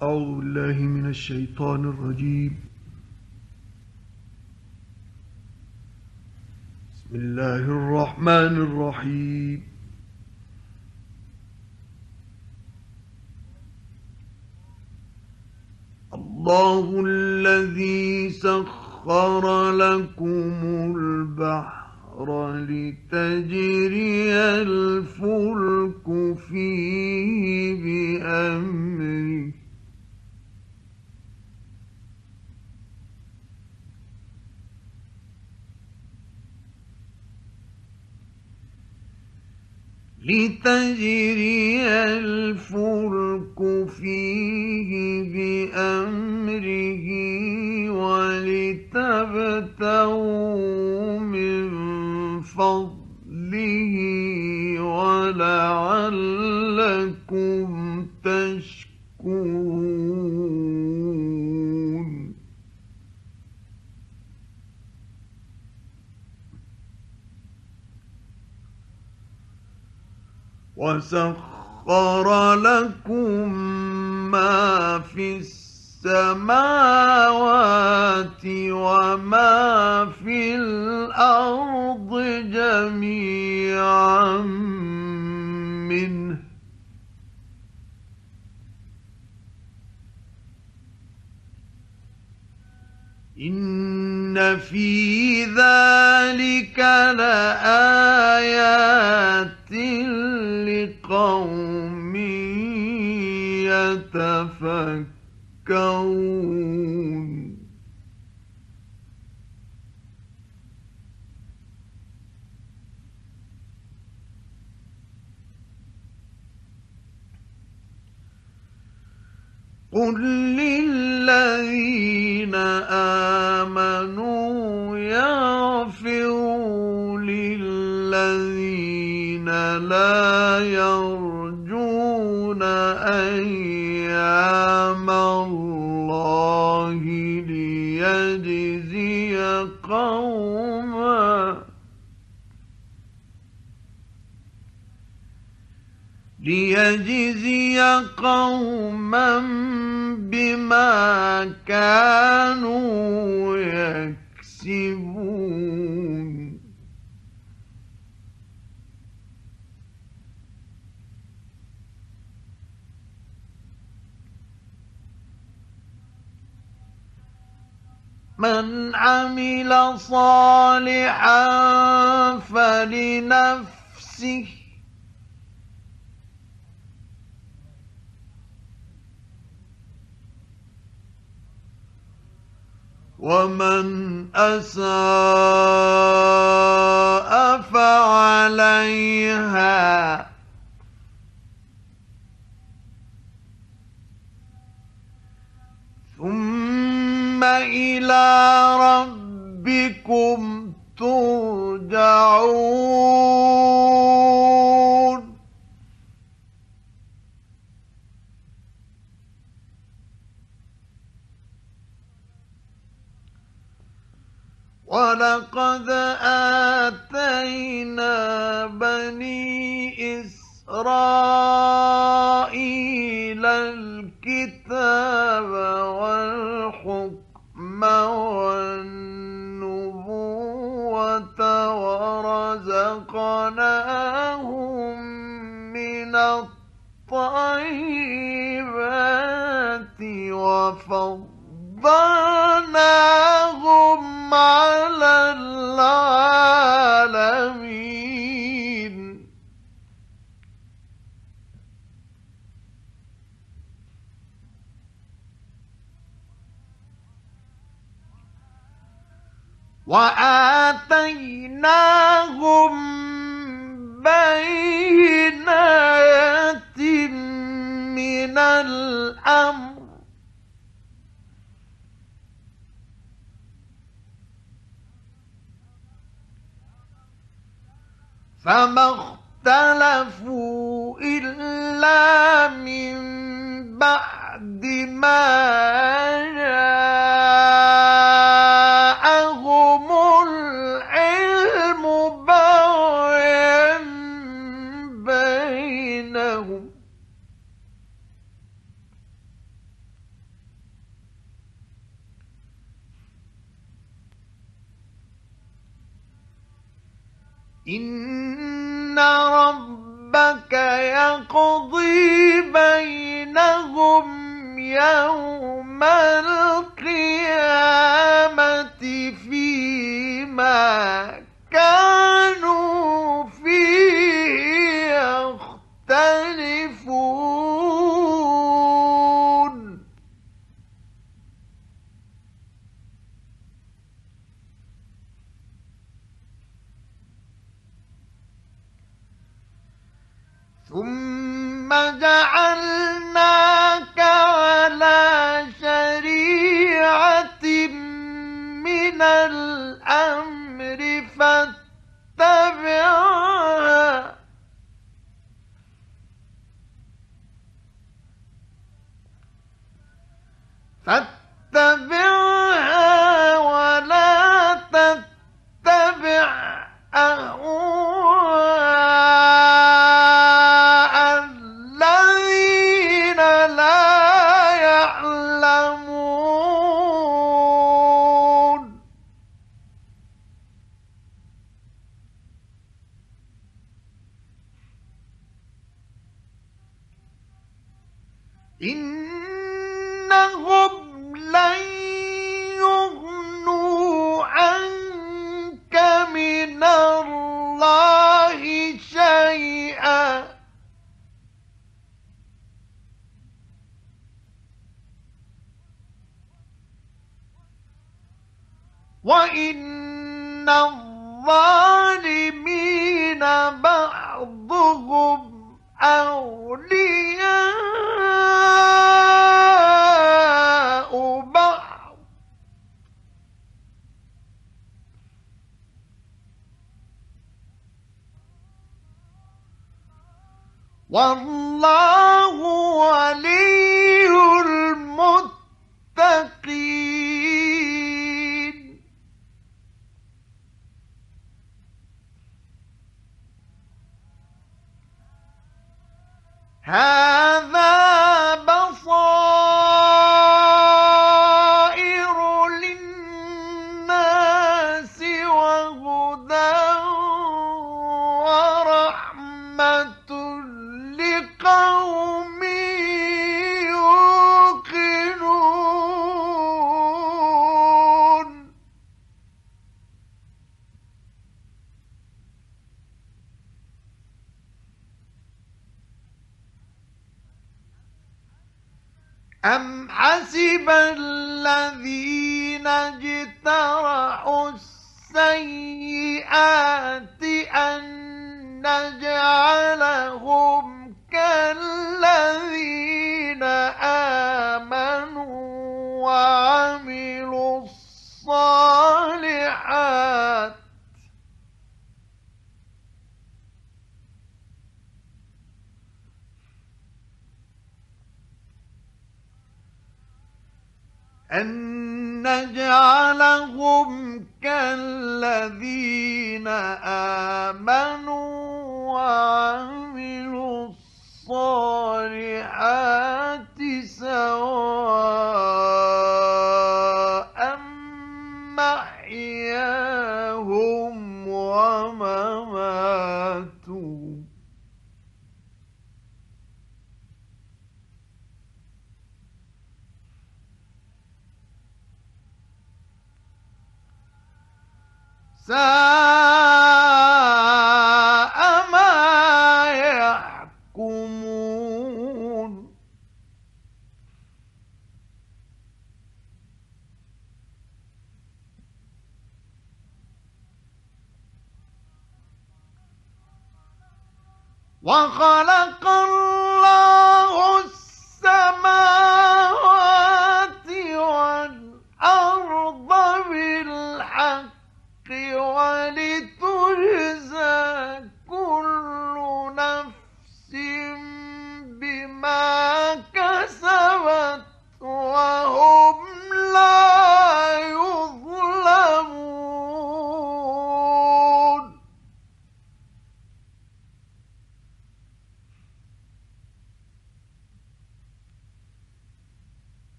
أعوذ بالله من الشيطان الرجيم. بسم الله الرحمن الرحيم. الله الذي سخر لكم البحر لتجري الفلك فيه بأمره ولتبتغوا من فضله ولعلكم تشكرون. وسخر لكم ما في السماوات وما في الأرض جميعا منه إن في ذلك لآيات لقوم يتفكرون. قل للذين آمنوا يغفروا للذين لا يرجون أيام الله ليجزي قوما بما كانوا يكسبون. من عمل صالحا فلنفسه ومن أساء فعليها ثم إلى ربكم ترجعون. ولقد آتينا بني إسرائيل الكتاب والحكم والنبوة ورزقناهم من الطيبات وفضلناهم على العالمين. وآتيناهم بينات من الأمر فما اختلفوا إلا من بعد ما جاءهم العلم بغيا بينهم إن ربك يقضي بينهم يوم القيامة فيما كانوا فيه يختلفون ثم جعلناك على شريعة من الأمر فاتبعها ولا تتبع أهواء الذين لا يعلمون إنهم لن يغنوا عنك من الله شيئا وإن الظالمين بعضهم أولياء بعض والله ولي المتقين هذا بصائر للناس وهدى ورحمة لقوم يوقنون أم حسب الذين اجترحوا السيئات أن نجعلهم كالذين آمنوا وعملوا الصالحات أن نجعلهم كالذين آمنوا وعملوا الصالحات سواء محياهم ومماتهم ساء ما يحكمون وخلق الله السماوات والأرض بالحق ولتجزى كل نفس بما كسبت وهم لا يظلمون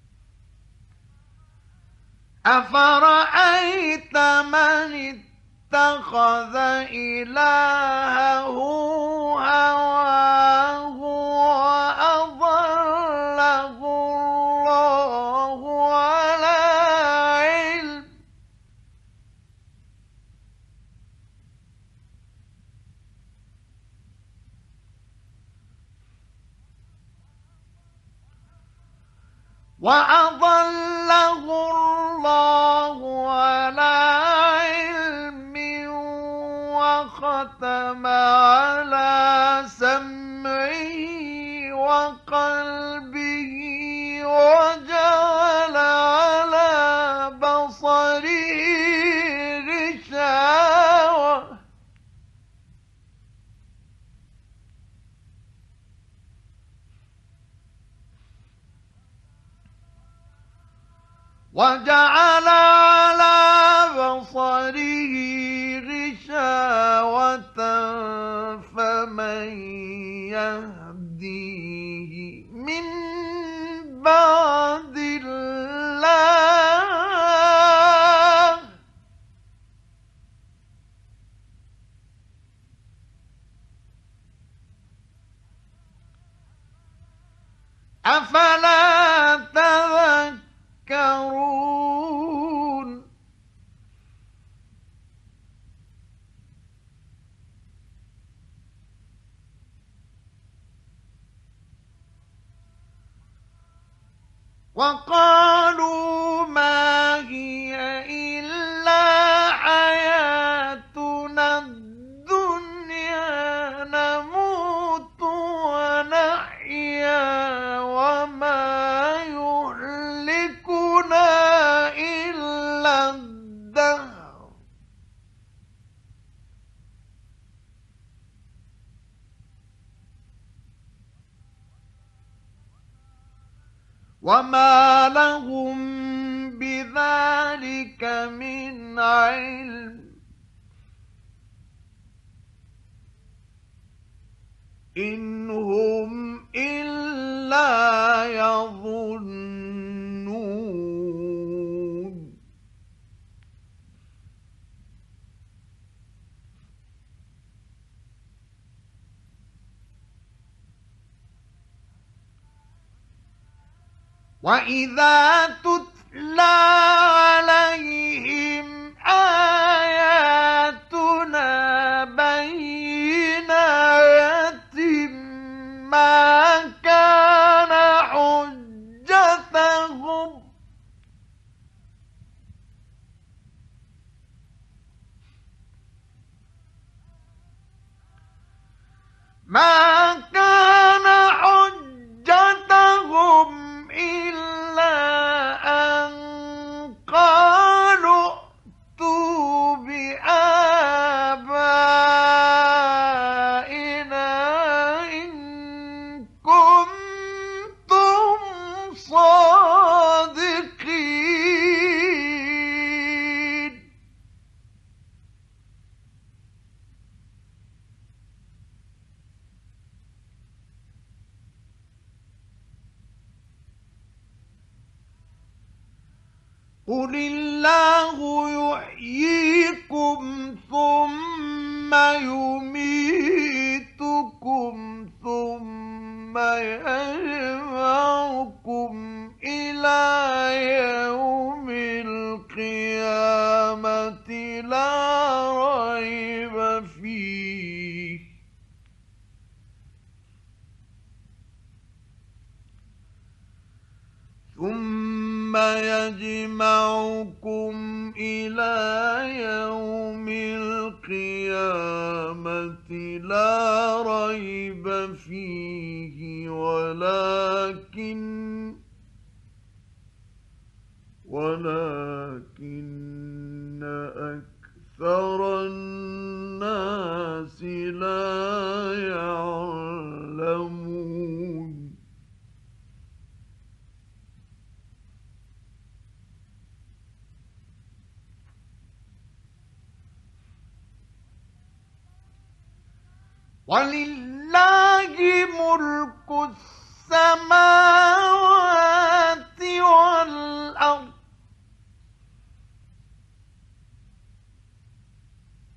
أفرأيت من اتخذ إلهه هواه وأضله الله على علم وختم على سمعه وقلبه وجعل على بصره غشاوة وجعل على بصره غشاوة فمن يهديه من بعد الله أفلا تذكرون وقالوا ما هي إلا حياتنا الدنيا نموت ونحيا وما يهلكنا إلا الدهر وما لهم بذلك من علم إن هم إلا يظنون وإذا تتلى عليهم آياتنا بينات ما كان حجتهم إلا أن قالوا ائتوا بآبائنا إن كنتم صادقين قل الله يحييكم ثم يميتكم ثم يجمعكم إلى يوم القيامة لا ريب فيه ثم يجمعكم إلى يوم القيامة لا ريب فيه ولكن أكثر الناس لا يعلمون ولله ملك السماوات والأرض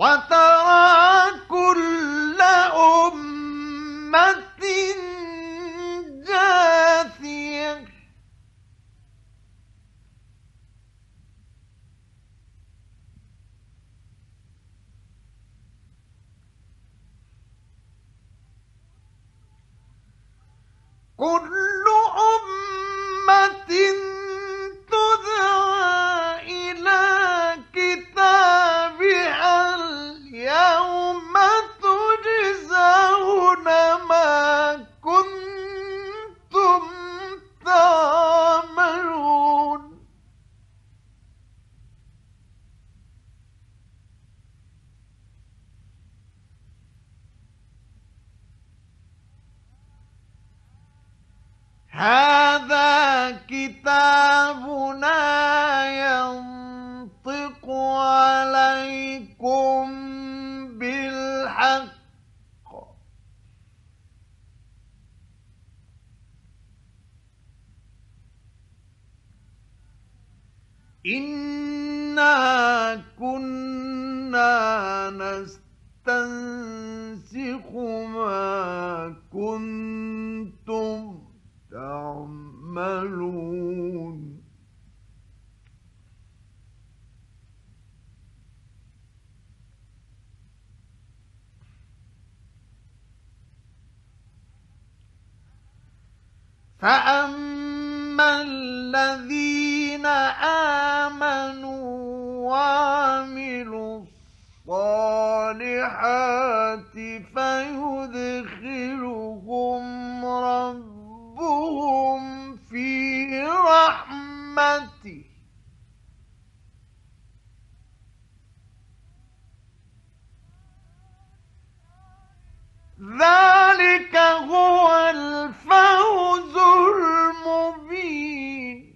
وترى كل أمة جاثية كل أمة تدعى إلى كتابها اليوم تجزون ما كنتم تعملون هذا كتابنا ينطق عليكم بالحق إنا كنا نستنسخ ما كنتم تعملون فأما الذين آمنوا وعملوا الصالحات فيدخلهم ربهم في رحمته ذلك هو الفوز المبين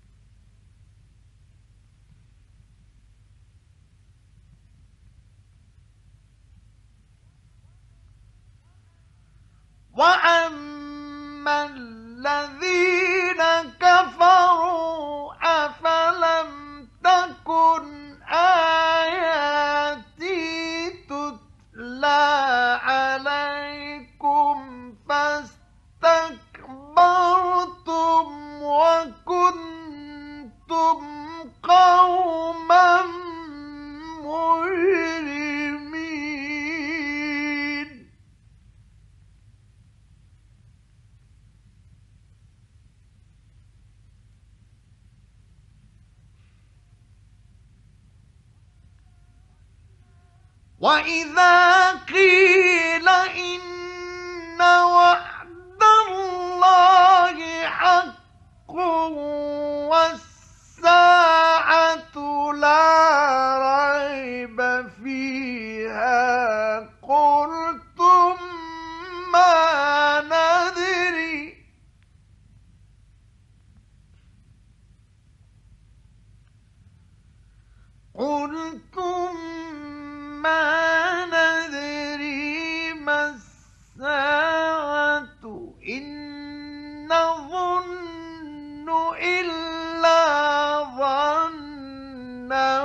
وأما الذين كفروا أفلم تكن آياتي تتلى عليكم فاستكبرتم وكنتم قوما مجرمين وإذا قيل إن وعد الله حق والساعة لا ريب فيها قلتم ما ندري ما ندري ما الساعة إن نظن إلا ظنا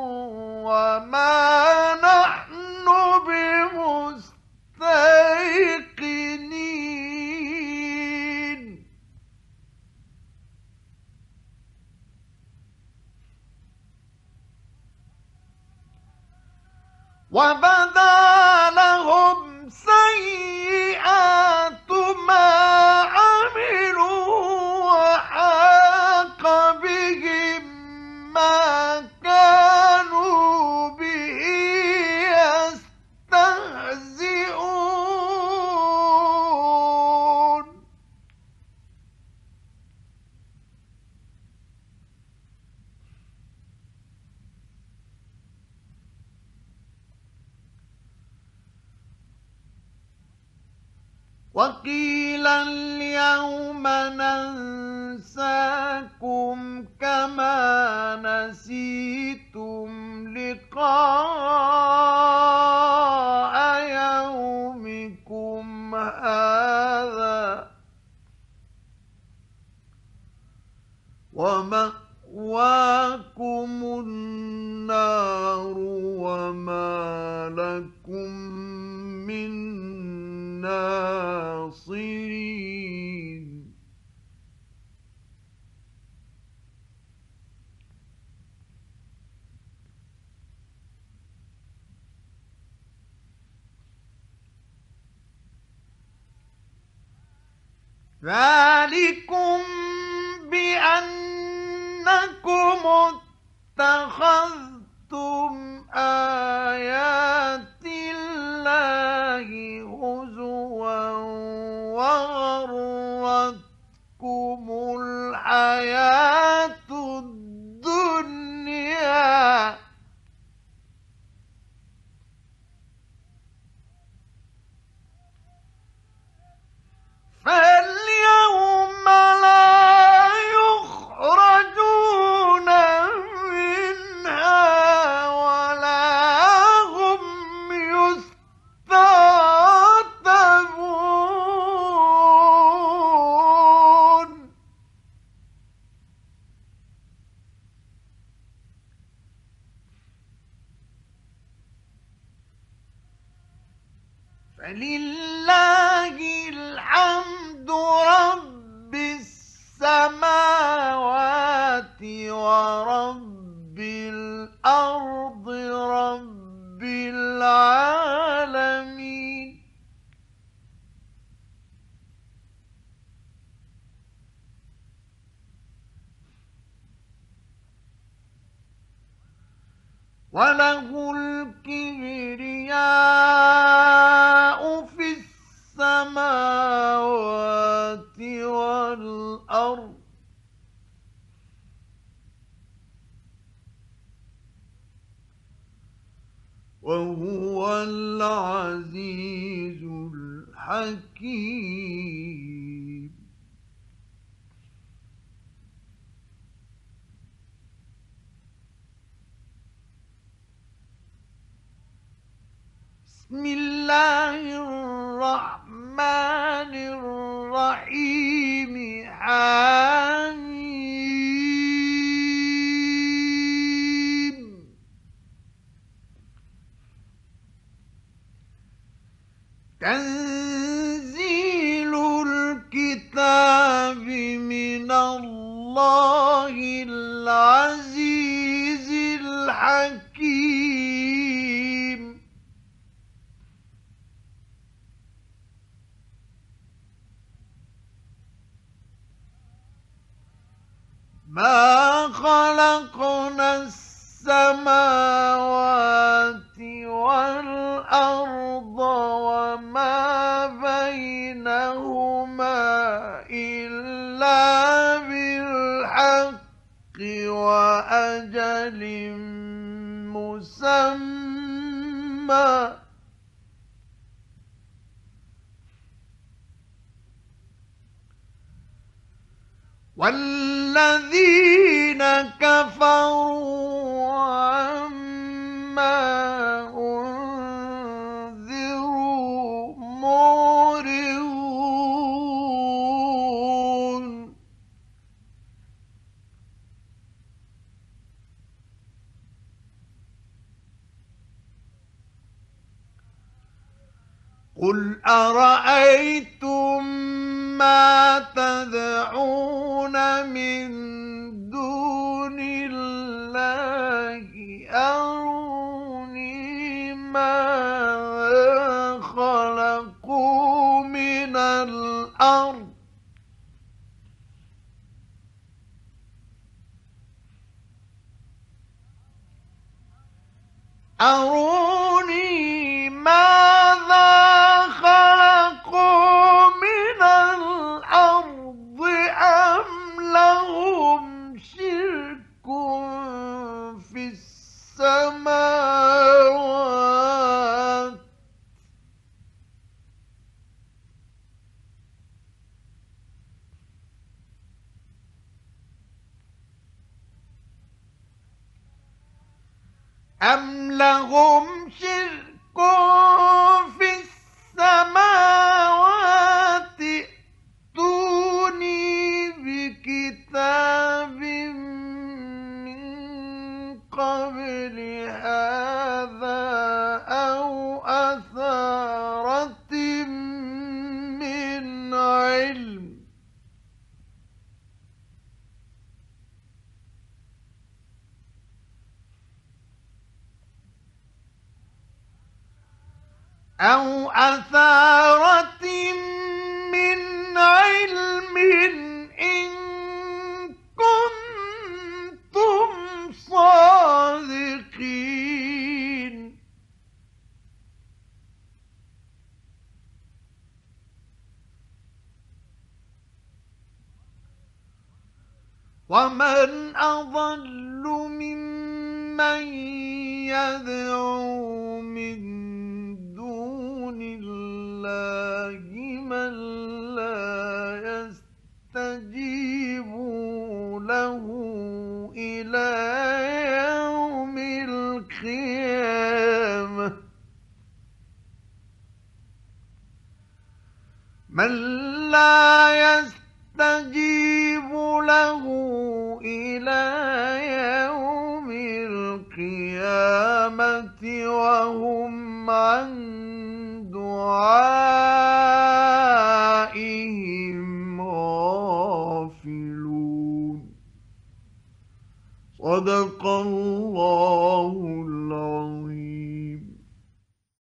وما نحن بمستيقنين وبدا لهم سيئات ما عملوا وحاق بهم ما كانوا به يستهزئون وقيل اليوم ننساكم كما نسيتم لقاء يومكم هذا ومأواكم النار وما الناصرين ذلكم بأنكم اتخذتم آيات الله هزوا وغرتكم الحياة الدنيا فاليوم لا يخرجون منها ولا هم يستعتبون فلله الحمد رب السماوات ورب الأرض رب العالمين وله الكبرياء في السماوات والأرض وهو العزيز الحكيم بسم الله الرحمن الرحيم حميم تنزيل الكتاب من الله العزيز الحكيم ما خلقنا السماوات والأرض وما بينهما إلا بالحق وأجل مسمى والذين كفروا عما أنذروا معرضون قل أرأيتم ما تدعون من دون الله أروني ماذا خلقوا من الأرض أروني ماذا خلقوا من الأرض أم لهم شرك في السماوات أم لهم شرك في السماوات ائتوني بكتاب من قبل هذا أو أثارة أو أثارة من علم إن كنتم صادقين. ومن أضل ممن يدعو من دون الله من لا يستجيب له إلى يوم القيامة من لا يستجيب له إلى يوم القيامة وهم عن دعائهم غافلون. صدق الله